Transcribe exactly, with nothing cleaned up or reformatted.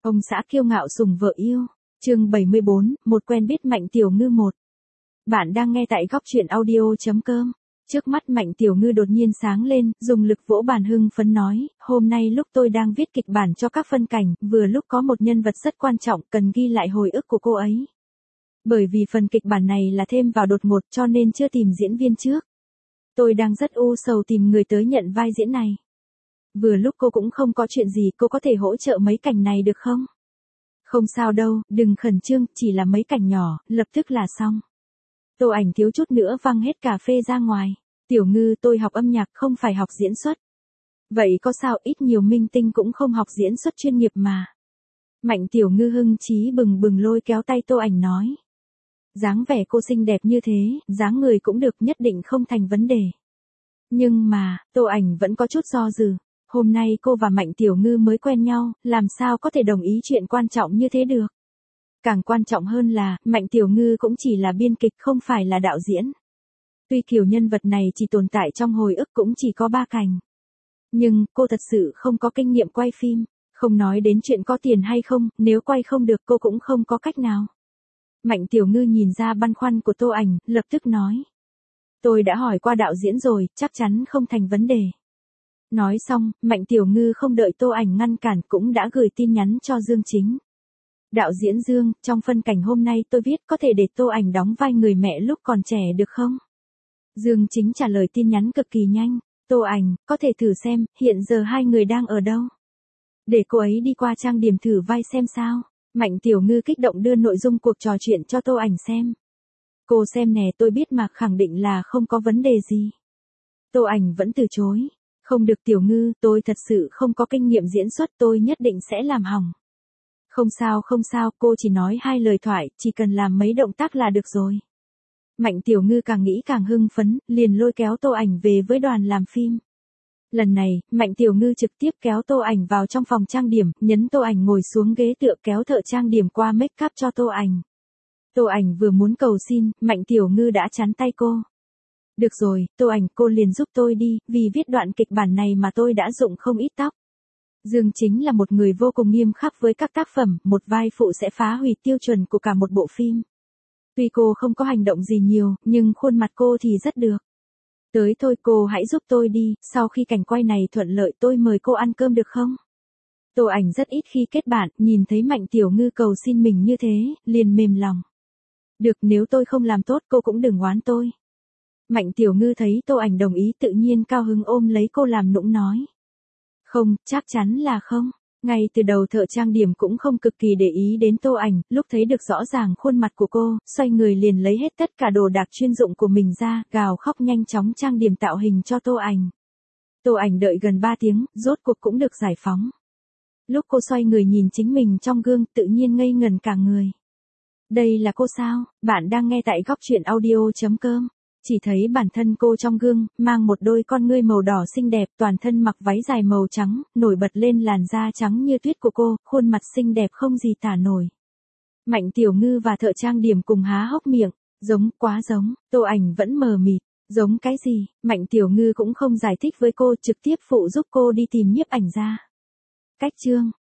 Ông xã kiêu ngạo sủng vợ yêu. Chương bảy mươi bốn, một quen biết Mạnh Tiểu Ngư một. Bạn đang nghe tại góc truyện audio chấm com. Trước mắt Mạnh Tiểu Ngư đột nhiên sáng lên, dùng lực vỗ bàn hưng phấn nói, hôm nay lúc tôi đang viết kịch bản cho các phân cảnh, vừa lúc có một nhân vật rất quan trọng cần ghi lại hồi ức của cô ấy. Bởi vì phần kịch bản này là thêm vào đột ngột cho nên chưa tìm diễn viên trước. Tôi đang rất u sầu tìm người tới nhận vai diễn này. Vừa lúc cô cũng không có chuyện gì, cô có thể hỗ trợ mấy cảnh này được không? Không sao đâu, đừng khẩn trương, chỉ là mấy cảnh nhỏ, lập tức là xong. Tô Ảnh thiếu chút nữa văng hết cà phê ra ngoài. Tiểu Ngư, tôi học âm nhạc không phải học diễn xuất. Vậy có sao, ít nhiều minh tinh cũng không học diễn xuất chuyên nghiệp mà. Mạnh Tiểu Ngư hưng chí bừng bừng lôi kéo tay Tô Ảnh nói. Dáng vẻ cô xinh đẹp như thế, dáng người cũng được, nhất định không thành vấn đề. Nhưng mà, Tô Ảnh vẫn có chút do dự. Hôm nay cô và Mạnh Tiểu Ngư mới quen nhau, làm sao có thể đồng ý chuyện quan trọng như thế được. Càng quan trọng hơn là, Mạnh Tiểu Ngư cũng chỉ là biên kịch không phải là đạo diễn. Tuy kiểu nhân vật này chỉ tồn tại trong hồi ức cũng chỉ có ba cảnh. Nhưng, cô thật sự không có kinh nghiệm quay phim, không nói đến chuyện có tiền hay không, nếu quay không được cô cũng không có cách nào. Mạnh Tiểu Ngư nhìn ra băn khoăn của Tô Ảnh, lập tức nói. Tôi đã hỏi qua đạo diễn rồi, chắc chắn không thành vấn đề. Nói xong, Mạnh Tiểu Ngư không đợi Tô Ảnh ngăn cản cũng đã gửi tin nhắn cho Dương Chính. Đạo diễn Dương, trong phân cảnh hôm nay tôi viết có thể để Tô Ảnh đóng vai người mẹ lúc còn trẻ được không? Dương Chính trả lời tin nhắn cực kỳ nhanh. Tô Ảnh, có thể thử xem, hiện giờ hai người đang ở đâu? Để cô ấy đi qua trang điểm thử vai xem sao. Mạnh Tiểu Ngư kích động đưa nội dung cuộc trò chuyện cho Tô Ảnh xem. Cô xem nè, tôi biết mà, khẳng định là không có vấn đề gì. Tô Ảnh vẫn từ chối. Không được Tiểu Ngư, tôi thật sự không có kinh nghiệm diễn xuất, tôi nhất định sẽ làm hỏng. Không sao không sao, cô chỉ nói hai lời thoại, chỉ cần làm mấy động tác là được rồi. Mạnh Tiểu Ngư càng nghĩ càng hưng phấn, liền lôi kéo Tô Ảnh về với đoàn làm phim. Lần này, Mạnh Tiểu Ngư trực tiếp kéo Tô Ảnh vào trong phòng trang điểm, nhấn Tô Ảnh ngồi xuống ghế tựa, kéo thợ trang điểm qua make up cho Tô Ảnh. Tô Ảnh vừa muốn cầu xin, Mạnh Tiểu Ngư đã chắn tay cô. Được rồi, Tô Ảnh, cô liền giúp tôi đi, vì viết đoạn kịch bản này mà tôi đã dụng không ít tóc. Dương Chính là một người vô cùng nghiêm khắc với các tác phẩm, một vai phụ sẽ phá hủy tiêu chuẩn của cả một bộ phim. Tuy cô không có hành động gì nhiều, nhưng khuôn mặt cô thì rất được. Tới thôi, cô hãy giúp tôi đi, sau khi cảnh quay này thuận lợi tôi mời cô ăn cơm được không? Tô Ảnh rất ít khi kết bạn, nhìn thấy Mạnh Tiểu Ngư cầu xin mình như thế, liền mềm lòng. Được, nếu tôi không làm tốt cô cũng đừng oán tôi. Mạnh Tiểu Ngư thấy Tô Ảnh đồng ý tự nhiên cao hứng ôm lấy cô làm nũng nói. Không, chắc chắn là không. Ngay từ đầu thợ trang điểm cũng không cực kỳ để ý đến Tô Ảnh, lúc thấy được rõ ràng khuôn mặt của cô, xoay người liền lấy hết tất cả đồ đạc chuyên dụng của mình ra, gào khóc nhanh chóng trang điểm tạo hình cho Tô Ảnh. Tô Ảnh đợi gần ba tiếng, rốt cuộc cũng được giải phóng. Lúc cô xoay người nhìn chính mình trong gương, tự nhiên ngây ngẩn cả người. Đây là cô sao? Bạn đang nghe tại góc truyện audio chấm com. Chỉ thấy bản thân cô trong gương, mang một đôi con ngươi màu đỏ xinh đẹp, toàn thân mặc váy dài màu trắng, nổi bật lên làn da trắng như tuyết của cô, khuôn mặt xinh đẹp không gì tả nổi. Mạnh Tiểu Ngư và thợ trang điểm cùng há hốc miệng, giống, quá giống, Tô Ảnh vẫn mờ mịt, giống cái gì, Mạnh Tiểu Ngư cũng không giải thích với cô, trực tiếp phụ giúp cô đi tìm nhiếp ảnh ra. Cách chương,